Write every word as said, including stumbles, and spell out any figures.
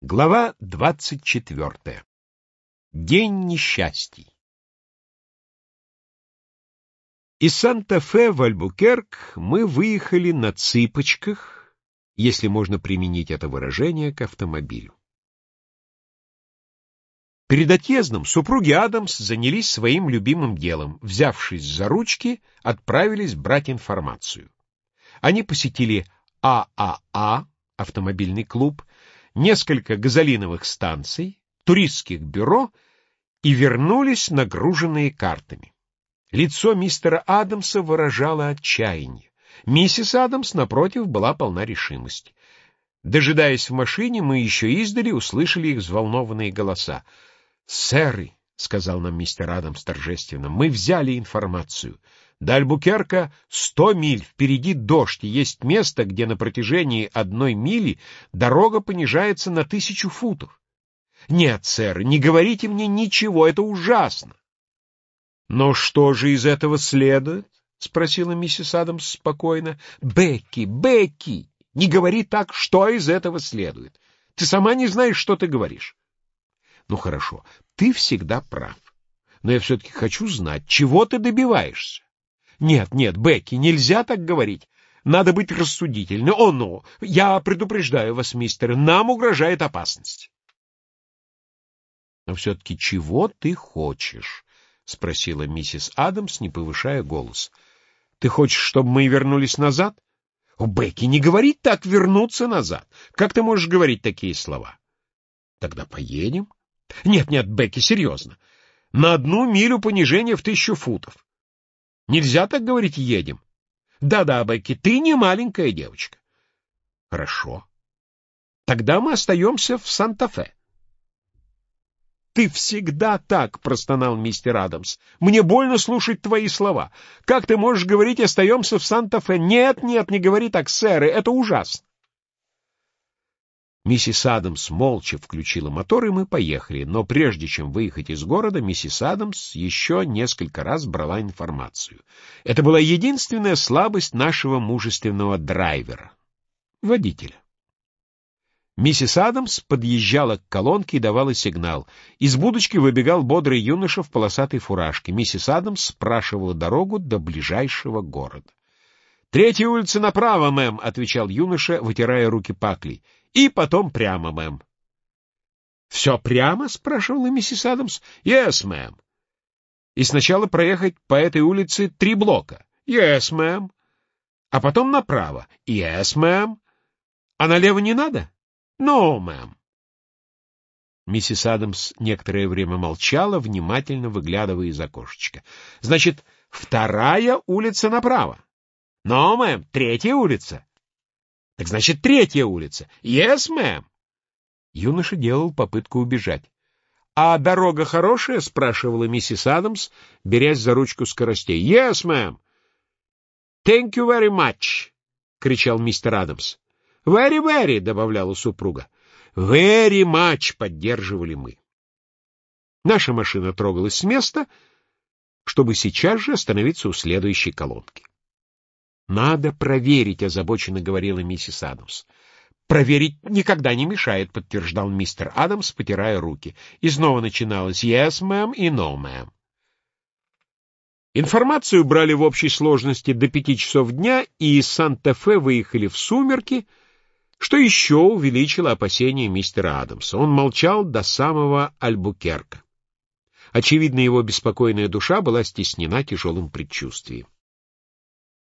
Глава двадцать четвертая. День несчастий. Из Санта-Фе в Альбукерк мы выехали на цыпочках, если можно применить это выражение к автомобилю. Перед отъездом супруги Адамс занялись своим любимым делом, взявшись за ручки, отправились брать информацию. Они посетили А А А, автомобильный клуб, несколько газолиновых станций, туристских бюро и вернулись нагруженные картами. Лицо мистера Адамса выражало отчаяние. Миссис Адамс, напротив, была полна решимости. Дожидаясь в машине, мы еще издали услышали их взволнованные голоса. «Сэры», — сказал нам мистер Адамс торжественно, — «мы взяли информацию. До Альбукерка сто миль, впереди дождь, и есть место, где на протяжении одной мили дорога понижается на тысячу футов. Нет, сэр, не говорите мне ничего, это ужасно». «Но что же из этого следует?» — спросила миссис Адамс спокойно. «Бекки, Бекки, не говори так, что из этого следует. Ты сама не знаешь, что ты говоришь». «Ну хорошо, ты всегда прав, но я все-таки хочу знать, чего ты добиваешься». «Нет, нет, Бекки, нельзя так говорить. Надо быть рассудительной. О, ну, я предупреждаю вас, мистер, нам угрожает опасность». «Но все-таки чего ты хочешь?» — спросила миссис Адамс, не повышая голос. «Ты хочешь, чтобы мы вернулись назад?» «О, Бекки, не говори так, вернуться назад. Как ты можешь говорить такие слова?» «Тогда поедем?» «Нет, нет, Бекки, серьезно. На одну милю понижение в тысячу футов. Нельзя так говорить «едем». Да-да, Бекки, ты не маленькая девочка. Хорошо. Тогда мы остаемся в Санта-Фе. Ты всегда так, простонал мистер Адамс. Мне больно слушать твои слова. Как ты можешь говорить «остаемся в Санта-Фе»? Нет, нет, не говори так, сэр, это ужасно. Миссис Адамс молча включила мотор, и мы поехали, но прежде чем выехать из города, миссис Адамс еще несколько раз брала информацию. Это была единственная слабость нашего мужественного драйвера, водителя. Миссис Адамс подъезжала к колонке и давала сигнал. Из будочки выбегал бодрый юноша в полосатой фуражке. Миссис Адамс спрашивала дорогу до ближайшего города. «Третья улица направо, мэм», — отвечал юноша, вытирая руки паклей. «И потом прямо, мэм». «Все прямо?» — спрашивала миссис Адамс. «Yes, мэм». «И сначала проехать по этой улице три блока?» «Yes, мэм». «А потом направо?» «Yes, мэм». «А налево не надо?» «No, мэм». Миссис Адамс некоторое время молчала, внимательно выглядывая из окошечка. «Значит, вторая улица направо?» «No, мэм, третья улица». «Так значит, третья улица». «Yes, мэм». Юноша делал попытку убежать. «А дорога хорошая?» — спрашивала миссис Адамс, берясь за ручку скоростей. «Yes, мэм». «Thank you very much», — кричал мистер Адамс. «Very, very», — добавляла супруга. «Very much», — поддерживали мы. Наша машина трогалась с места, чтобы сейчас же остановиться у следующей колонки. «Надо проверить», — озабоченно говорила миссис Адамс. «Проверить никогда не мешает», — подтверждал мистер Адамс, потирая руки. И снова начиналось «yes, мэм» и «no, мэм». Информацию брали в общей сложности до пяти часов дня, и из Санта-Фе выехали в сумерки, что еще увеличило опасения мистера Адамса. Он молчал до самого Альбукерка. Очевидно, его беспокойная душа была стеснена тяжелым предчувствием.